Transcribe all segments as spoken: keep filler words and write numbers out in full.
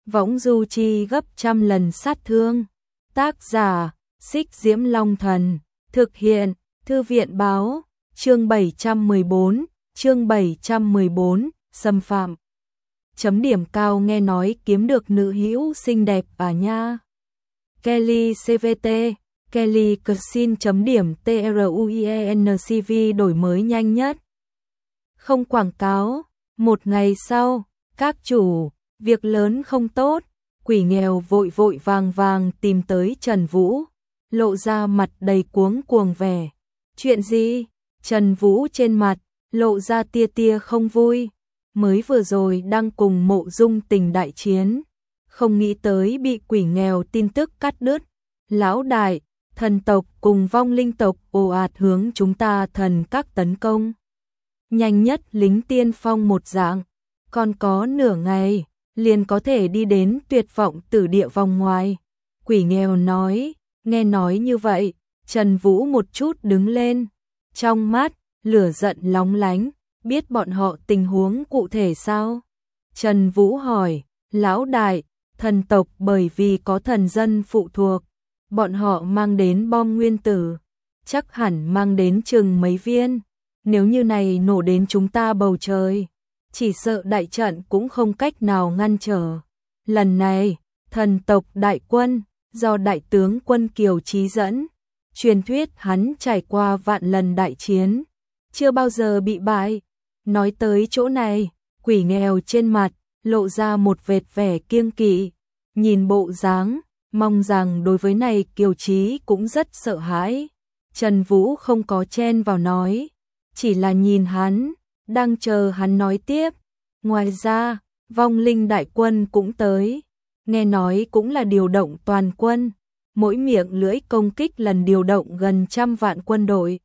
võng du chi gấp trăm lần sát thương. Tác giả, Xích Diễm Long Thần, thực hiện, Thư viện Báo, chương bảy trăm mười bốn, chương bảy trăm mười bốn, xâm phạm. Chấm điểm cao nghe nói kiếm được nữ hữu xinh đẹp à nha. Kelly xê vê tê, Kelly Cuisine chấm điểm truencv đổi mới nhanh nhất. Không quảng cáo, một ngày sau, các chủ, việc lớn không tốt, quỷ nghèo vội vội vàng vàng tìm tới Trần Vũ, lộ ra mặt đầy cuống cuồng vẻ. Chuyện gì? Trần Vũ trên mặt, lộ ra tia tia không vui, mới vừa rồi đang cùng Mộ Dung Tình đại chiến, không nghĩ tới bị quỷ nghèo tin tức cắt đứt. Lão đại, thần tộc cùng vong linh tộc ồ ạt hướng chúng ta thần các tấn công. Nhanh nhất lính tiên phong một dạng, còn có nửa ngày, liền có thể đi đến tuyệt vọng tử địa vòng ngoài. Quỷ nghèo nói, nghe nói như vậy, Trần Vũ một chút đứng lên, trong mắt, lửa giận lóng lánh, biết bọn họ tình huống cụ thể sao? Trần Vũ hỏi, lão đại, thần tộc bởi vì có thần dân phụ thuộc, bọn họ mang đến bom nguyên tử, chắc hẳn mang đến chừng mấy viên, nếu như này nổ đến chúng ta bầu trời, chỉ sợ đại trận cũng không cách nào ngăn trở. Lần này, thần tộc đại quân, do đại tướng Quân Kiều Chí dẫn, truyền thuyết hắn trải qua vạn lần đại chiến, chưa bao giờ bị bại. Nói tới chỗ này, quỷ nghèo trên mặt, lộ ra một vệt vẻ kiêng kỵ, nhìn bộ dáng, mong rằng đối với này Kiều Chí cũng rất sợ hãi. Trần Vũ không có chen vào nói, chỉ là nhìn hắn, đang chờ hắn nói tiếp. Ngoài ra, vong linh đại quân cũng tới, nghe nói cũng là điều động toàn quân, mỗi miệng lưỡi công kích lần điều động gần trăm vạn quân đội.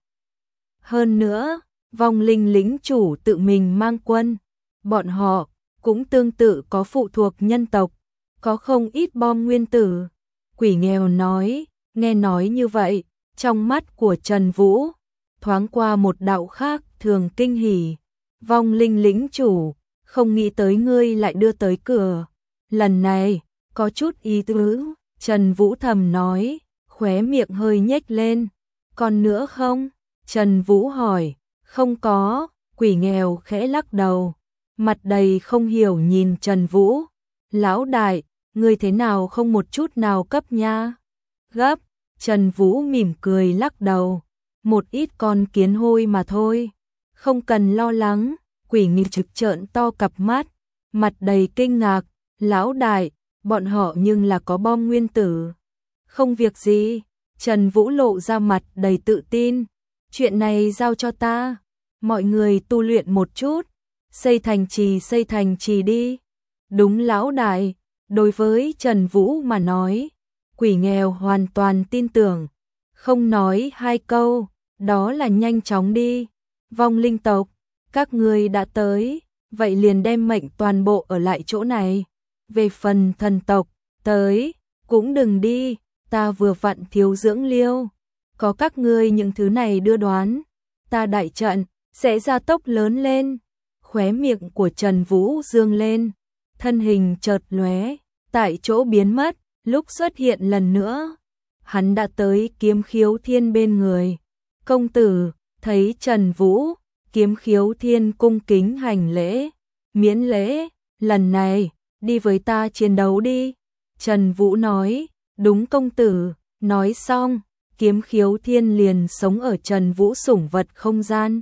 Hơn nữa, vong linh lĩnh chủ tự mình mang quân, bọn họ cũng tương tự có phụ thuộc nhân tộc, có không ít bom nguyên tử. Quỷ nghèo nói, nghe nói như vậy, trong mắt của Trần Vũ thoáng qua một đạo khác thường kinh hỉ. Vong linh lĩnh chủ, không nghĩ tới ngươi lại đưa tới cửa, lần này có chút ý tứ. Trần Vũ thầm nói, khóe miệng hơi nhếch lên. Còn nữa không? Trần Vũ hỏi. Không có. Quỷ nghèo khẽ lắc đầu, mặt đầy không hiểu nhìn Trần Vũ. Lão đại, ngươi thế nào không một chút nào cấp nha? Gấp. Trần Vũ mỉm cười lắc đầu, một ít con kiến hôi mà thôi, không cần lo lắng. Quỷ nghịch trực trợn to cặp mắt, mặt đầy kinh ngạc. Lão đại, bọn họ nhưng là có bom nguyên tử. Không việc gì. Trần Vũ lộ ra mặt đầy tự tin. Chuyện này giao cho ta. Mọi người tu luyện một chút, xây thành trì xây thành trì đi. Đúng lão đại. Đối với Trần Vũ mà nói, quỷ nghèo hoàn toàn tin tưởng, không nói hai câu, đó là nhanh chóng đi. Vong linh tộc, các ngươi đã tới, vậy liền đem mệnh toàn bộ ở lại chỗ này. Về phần thần tộc, tới, cũng đừng đi, ta vừa vặn thiếu dưỡng liêu. Có các ngươi những thứ này đưa đoán, ta đại trận sẽ gia tốc lớn lên. Khóe miệng của Trần Vũ dương lên, thân hình chợt lóe, tại chỗ biến mất, lúc xuất hiện lần nữa, hắn đã tới Kiếm Khiếu Thiên bên người. Công tử, thấy Trần Vũ, Kiếm Khiếu Thiên cung kính hành lễ. Miễn lễ, lần này, đi với ta chiến đấu đi. Trần Vũ nói, đúng công tử. Nói xong, Kiếm Khiếu Thiên liền sống ở Trần Vũ sủng vật không gian.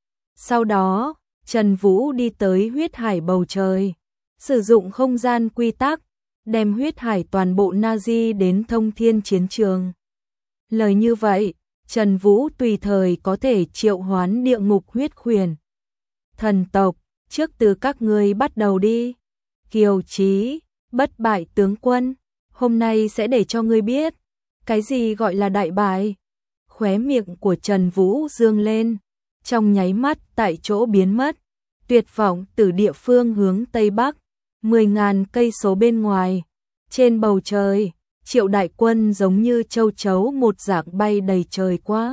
Sau đó, Trần Vũ đi tới huyết hải bầu trời, sử dụng không gian quy tắc, đem huyết hải toàn bộ Nazi đến thông thiên chiến trường. Lời như vậy, Trần Vũ tùy thời có thể triệu hoán địa ngục huyết khuyển. Thần tộc, trước từ các ngươi bắt đầu đi. Kiều Chí, bất bại tướng quân, hôm nay sẽ để cho ngươi biết, cái gì gọi là đại bại. Khóe miệng của Trần Vũ dương lên, trong nháy mắt tại chỗ biến mất. Tuyệt vọng từ địa phương hướng Tây Bắc, mười ngàn cây số bên ngoài, trên bầu trời, triệu đại quân giống như châu chấu một dạng bay đầy trời quá.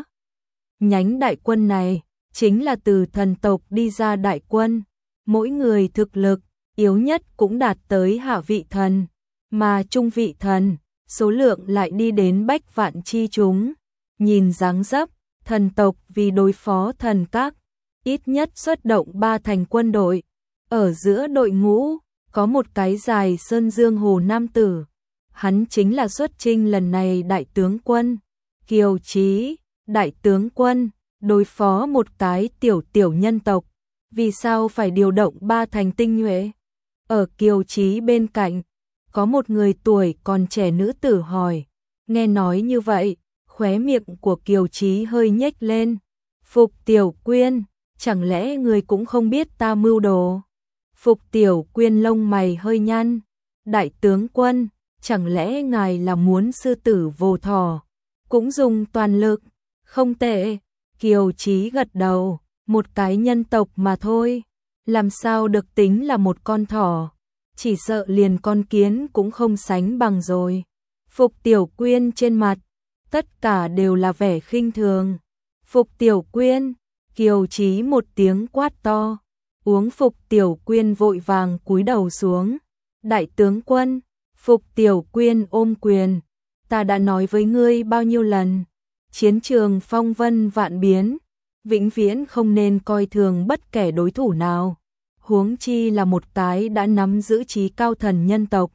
Nhánh đại quân này, chính là từ thần tộc đi ra đại quân, mỗi người thực lực, yếu nhất cũng đạt tới hạ vị thần, mà trung vị thần, số lượng lại đi đến bách vạn chi chúng. Nhìn dáng dấp, thần tộc vì đối phó thần các, ít nhất xuất động ba thành quân đội. Ở giữa đội ngũ, có một cái dài sơn dương hồ nam tử. Hắn chính là xuất chinh lần này đại tướng quân, Kiều Chí. Đại tướng quân, đối phó một cái tiểu tiểu nhân tộc, vì sao phải điều động ba thành tinh nhuệ? Ở Kiều Chí bên cạnh, có một người tuổi còn trẻ nữ tử hỏi. Nghe nói như vậy, khóe miệng của Kiều Chí hơi nhếch lên. Phục Tiểu Quyên, chẳng lẽ người cũng không biết ta mưu đồ? Phục Tiểu Quyên lông mày hơi nhăn. Đại tướng quân, chẳng lẽ ngài là muốn sư tử vô thỏ, cũng dùng toàn lực? Không tệ, Kiều Chí gật đầu, một cái nhân tộc mà thôi, làm sao được tính là một con thỏ, chỉ sợ liền con kiến cũng không sánh bằng rồi. Phục Tiểu Quyên trên mặt, tất cả đều là vẻ khinh thường. Phục Tiểu Quyên, Kiều Chí một tiếng quát to, uống Phục Tiểu Quyên vội vàng cúi đầu xuống. Đại tướng quân, Phục Tiểu Quyên ôm quyền, ta đã nói với ngươi bao nhiêu lần, chiến trường phong vân vạn biến, vĩnh viễn không nên coi thường bất kể đối thủ nào, huống chi là một cái đã nắm giữ trí cao thần nhân tộc.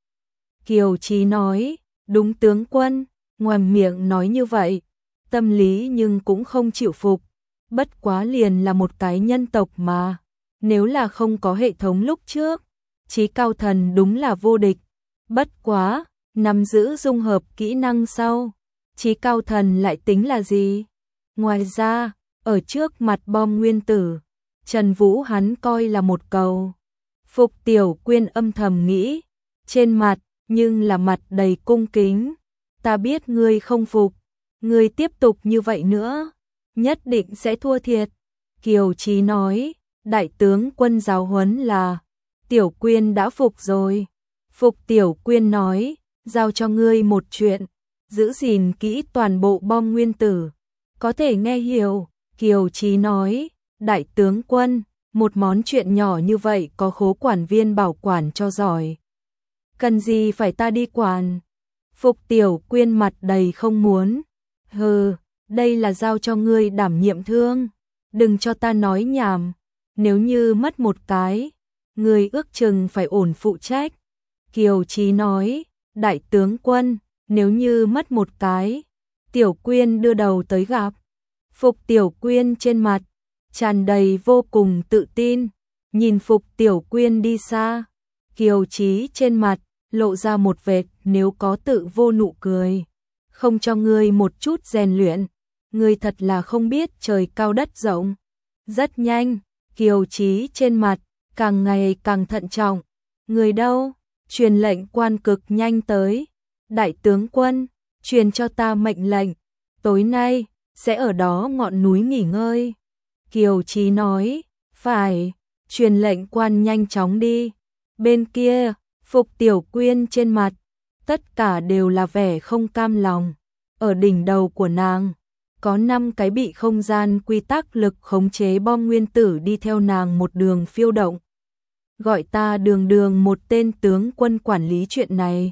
Kiều Chí nói, đúng tướng quân, ngoài miệng nói như vậy, tâm lý nhưng cũng không chịu phục, bất quá liền là một cái nhân tộc mà, nếu là không có hệ thống lúc trước, trí cao thần đúng là vô địch, bất quá, nắm giữ dung hợp kỹ năng sau, trí cao thần lại tính là gì? Ngoài ra, ở trước mặt bom nguyên tử, Trần Vũ hắn coi là một cầu. Phục Tiểu Quyên âm thầm nghĩ, trên mặt, nhưng là mặt đầy cung kính. Ta biết ngươi không phục, ngươi tiếp tục như vậy nữa, nhất định sẽ thua thiệt. Kiều Chí nói, đại tướng quân giáo huấn là, Tiểu Quyên đã phục rồi. Phục Tiểu Quyên nói, giao cho ngươi một chuyện, giữ gìn kỹ toàn bộ bom nguyên tử. Có thể nghe hiểu, Kiều Chí nói, đại tướng quân, một món chuyện nhỏ như vậy có khố quản viên bảo quản cho giỏi. Cần gì phải ta đi quản? Phục Tiểu Quyên mặt đầy không muốn. Hừ, đây là giao cho ngươi đảm nhiệm thương. Đừng cho ta nói nhảm. Nếu như mất một cái, ngươi ước chừng phải ổn phụ trách. Kiều Chí nói, đại tướng quân, nếu như mất một cái, Tiểu Quyên đưa đầu tới gặp. Phục Tiểu Quyên trên mặt, tràn đầy vô cùng tự tin, nhìn Phục Tiểu Quyên đi xa, Kiều Chí trên mặt, lộ ra một vệt nếu có tự vô nụ cười. Không cho ngươi một chút rèn luyện, ngươi thật là không biết trời cao đất rộng. Rất nhanh, Kiều Chí trên mặt, càng ngày càng thận trọng. Người đâu? Truyền lệnh quan cực nhanh tới. Đại tướng quân, truyền cho ta mệnh lệnh. Tối nay, sẽ ở đó ngọn núi nghỉ ngơi. Kiều Chí nói, phải, truyền lệnh quan nhanh chóng đi. Bên kia, Phục Tiểu Quyên trên mặt, tất cả đều là vẻ không cam lòng. Ở đỉnh đầu của nàng, có năm cái bị không gian quy tắc lực khống chế bom nguyên tử đi theo nàng một đường phiêu động. Gọi ta đường đường một tên tướng quân quản lý chuyện này.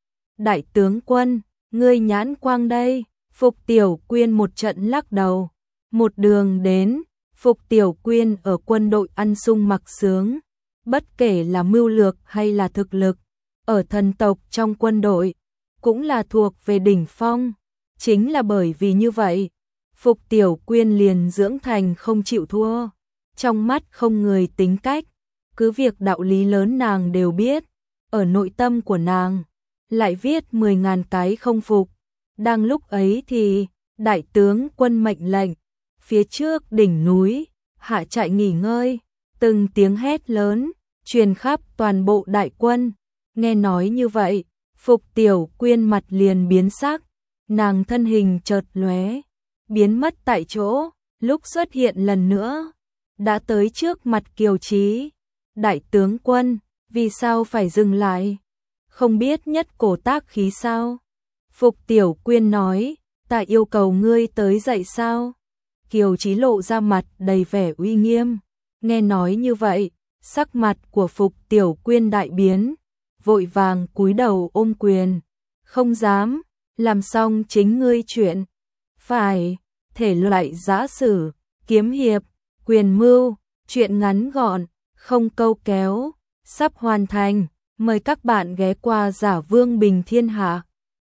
Đại tướng quân, ngươi nhãn quang đây. Phục Tiểu Quyên một trận lắc đầu. Một đường đến, Phục Tiểu Quyên ở quân đội ăn sung mặc sướng. Bất kể là mưu lược hay là thực lực, ở thần tộc trong quân đội, cũng là thuộc về đỉnh phong. Chính là bởi vì như vậy, Phục Tiểu Quyên liền dưỡng thành không chịu thua. Trong mắt không người tính cách, cứ việc đạo lý lớn nàng đều biết, ở nội tâm của nàng, lại viết mười ngàn cái không phục. Đang lúc ấy thì, đại tướng quân mệnh lệnh, phía trước đỉnh núi, hạ trại nghỉ ngơi, từng tiếng hét lớn, truyền khắp toàn bộ đại quân. Nghe nói như vậy, Phục Tiểu Quyên mặt liền biến sắc, nàng thân hình chợt lóe, biến mất tại chỗ, lúc xuất hiện lần nữa, đã tới trước mặt Kiều Chí. Đại tướng quân, vì sao phải dừng lại? Không biết nhất cổ tác khí sao? Phục Tiểu Quyên nói, ta yêu cầu ngươi tới dậy sao? Kiều Chí lộ ra mặt đầy vẻ uy nghiêm. Nghe nói như vậy, sắc mặt của Phục Tiểu Quyên đại biến, vội vàng cúi đầu ôm quyền. Không dám, làm xong chính ngươi chuyện. Phải, thể loại giã sử, kiếm hiệp, quyền mưu, chuyện ngắn gọn, không câu kéo, sắp hoàn thành. Mời các bạn ghé qua Giả Vương Bình Thiên Hạ.